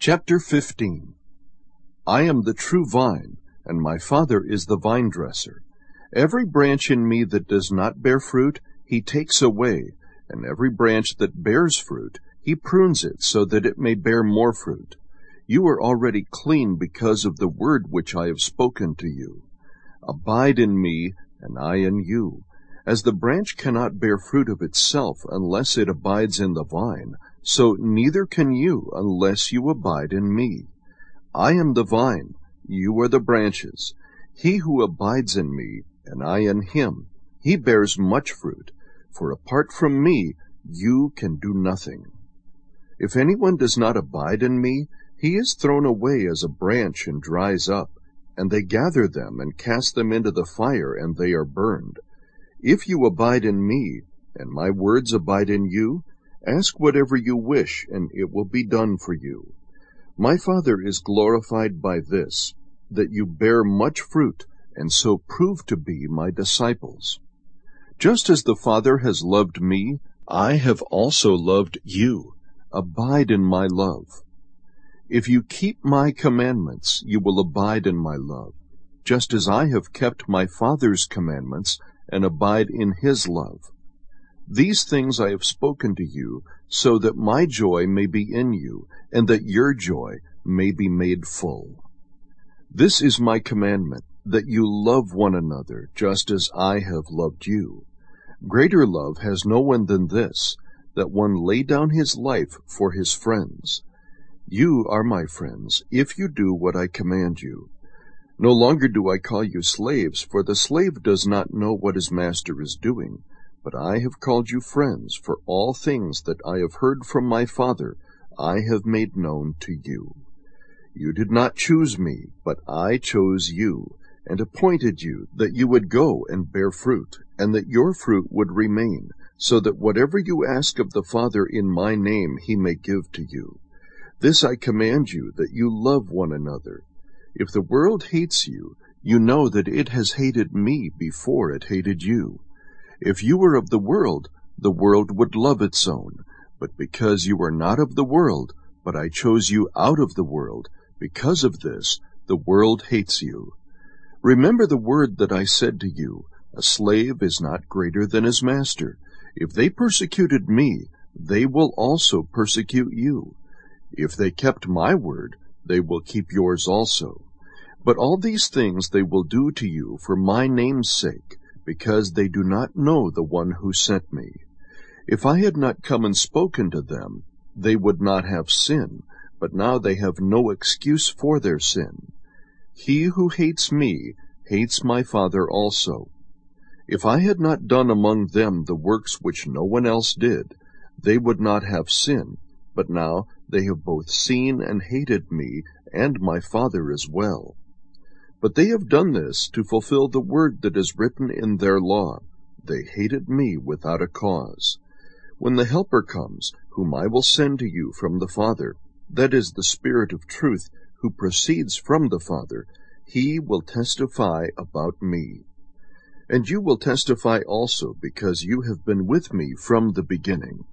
Chapter 15. I am the true vine, and my Father is the vine-dresser. Every branch in me that does not bear fruit, he takes away, and every branch that bears fruit, he prunes it so that it may bear more fruit. You are already clean because of the word which I have spoken to you. Abide in me, and I in you. As the branch cannot bear fruit of itself unless it abides in the vine, so neither can you unless you abide in me. I am the vine, you are the branches. He who abides in me, and I in him, he bears much fruit, for apart from me you can do nothing. If anyone does not abide in me, he is thrown away as a branch and dries up, and they gather them and cast them into the fire, and they are burned. If you abide in me, and my words abide in you, ask whatever you wish, and it will be done for you. My Father is glorified by this, that you bear much fruit, and so prove to be my disciples. Just as the Father has loved me, I have also loved you. Abide in my love. If you keep my commandments, you will abide in my love, just as I have kept my Father's commandments and abide in his love. These things I have spoken to you, so that my joy may be in you, and that your joy may be made full. This is my commandment, that you love one another, just as I have loved you. Greater love has no one than this, that one lay down his life for his friends. You are my friends, if you do what I command you. No longer do I call you slaves, for the slave does not know what his master is doing. But I have called you friends, for all things that I have heard from my Father I have made known to you. You did not choose me, but I chose you, and appointed you, that you would go and bear fruit, and that your fruit would remain, so that whatever you ask of the Father in my name he may give to you. This I command you, that you love one another. If the world hates you, you know that it has hated me before it hated you. If you were of the world would love its own. But because you are not of the world, but I chose you out of the world, because of this, the world hates you. Remember the word that I said to you, a slave is not greater than his master. If they persecuted me, they will also persecute you. If they kept my word, they will keep yours also. But all these things they will do to you for my name's sake, because they do not know the one who sent me. If I had not come and spoken to them, they would not have sin, but now they have no excuse for their sin. He who hates me hates my Father also. If I had not done among them the works which no one else did, they would not have sin, but now they have both seen and hated me and my Father as well. But they have done this to fulfill the word that is written in their law. They hated me without a cause. When the Helper comes, whom I will send to you from the Father, that is the Spirit of truth, who proceeds from the Father, he will testify about me. And you will testify also, because you have been with me from the beginning.